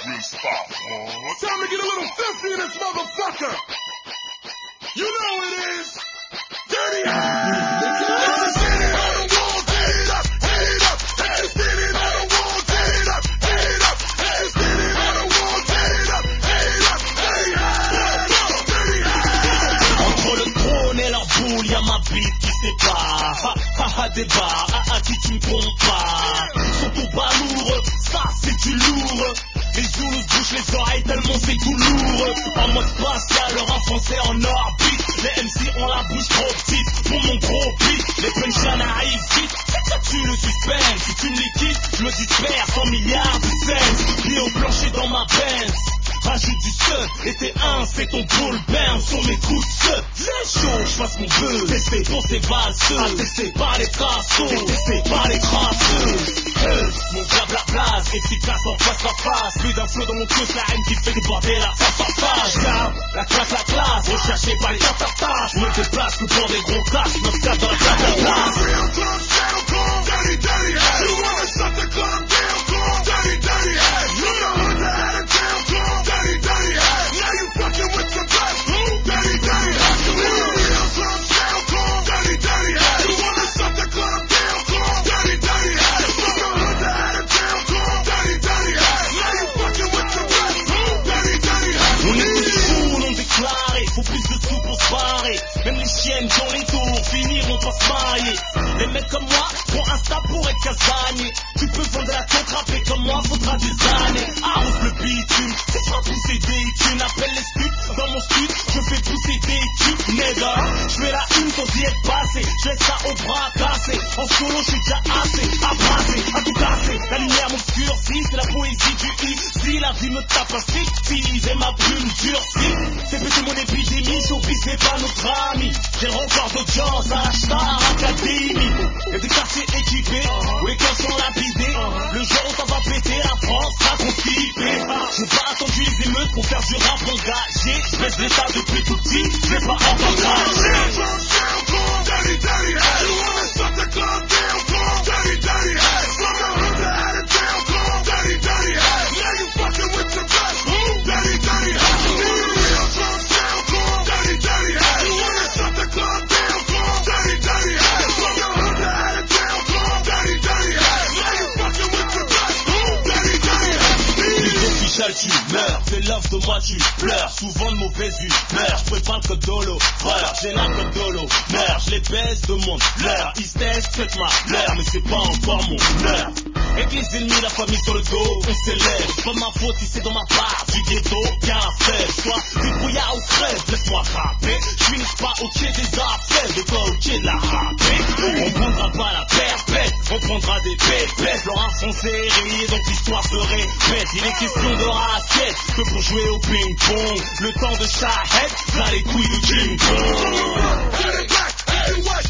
will stop. Time to get a little filthy in this motherfucker. You know it is. Dirty y'a ma bite qui sépare. Ha ha ha débat, à qui tu me compares. Sont tout baloureux, ça c'est du lourd. Les Zoulous bouchent les oreilles tellement c'est tout lourd. En mode spatial, le rap français en orbite. Les MC ont la bouche trop petite pour mon gros beat. Les punchlines arrivent vite, c'est que ça tue le suspense. Si tu me liquides, je me disperse 100 milliards de cents. Pieds au plancher dans ma Benz. Rajoute du seul, et t'es un, c'est ton bull bam sur mes coups de seul. C'est chaud, j'fasse mon buzz, testé pour ces valseux, attesté par les traceurs, détesté par les crasseux. Mon blabla efficace en face à face. Plus d'un flot dans mon cul, la haine qui fait déborder la face à face. La classe, recherché par les tatatas. Je me déplace que pour des gros casques, 9-4 dans la classe à place. Dirty, dirty, hey. You wanna shut the club down, come dirty, dirty, hey. You know who the head of town, come dirty, dirty, hey. Now you fucking with the best, dirty, dirty, hey. You wanna real club down, come dirty, dirty, hey. You wanna shut the club down, come dirty, dirty, hey. You know who the head of town, come dirty, dirty, hey. Now you fucking with the best, dirty, dirty, hey. On est tous fous, non déclarés, faut plus de sous pour se barrer. Même les chiennes qui ont les tours finiront par se marier. Les mecs comme moi font un stap pour être casanier. Tu peux vendre la tête rappée comme moi, faudra des années. Arrose le bitume, c'est pas pousser des thunes. Appelle les studs, dans mon stud, je fais pousser des tubes, nigga. Je fais la une sans y être passé, je laisse ça au bras cassé. En solo, j'suis déjà assez, à brasser, à tout casser. La lumière m'obscurcit, c'est la poésie du ici. La vie me tape un striptease et ma plume durcit. C'est péter mon épidémie, showbiz n'est pas notre ami. J'ai encore d'audience à la Star Academy. Y'a des quartiers équipés, où les cœurs sont lapidés. Le jour où ça va péter, la France sera constipée. J'ai pas attendu les émeutes pour faire du rap engagé. J'baisse l'état depuis tout petit, j'ai pas encore craché. Dirty, dirty, hey. You wanna shut the club down, come dirty, dirty, hey. From the hood to out of town, come dirty, dirty, hey. Now you fucking with the best, dirty, dirty, hey. You wanna real club down, come dirty, dirty, hey. You wanna shut the club down, come dirty, dirty, hey. From the hood to out of town, come dirty, dirty, hey. Now you fucking with the best, dirty, dirty, hey. Les officiels tu meurs, fais love de moi tu pleures. Souvent de mauvaise humeur, je prépare le code d'holo. Frère, j'ai la code d'holo. Meurs, je les baisse, demande l'heure. Ils se testent, faites ma fleur, mais c'est pas encore mon fleur. Et les ennemis, la famille sur le dos, on s'élève. Pas ma faute si c'est dans ma part du ghetto, qu'un fait. Soit débrouillard ou crève, laisse-moi rapper. J'finis pas au pied des affaires, de quoi au pied de la râpée. On prendra pas la perpète, on prendra des pépettes. Le rap français est rayé, donc l'histoire se répète. Il est question de raquette, que pour jouer au ping-pong. Le temps de Shahed, là les couilles de King Kong. Get it back, if you watch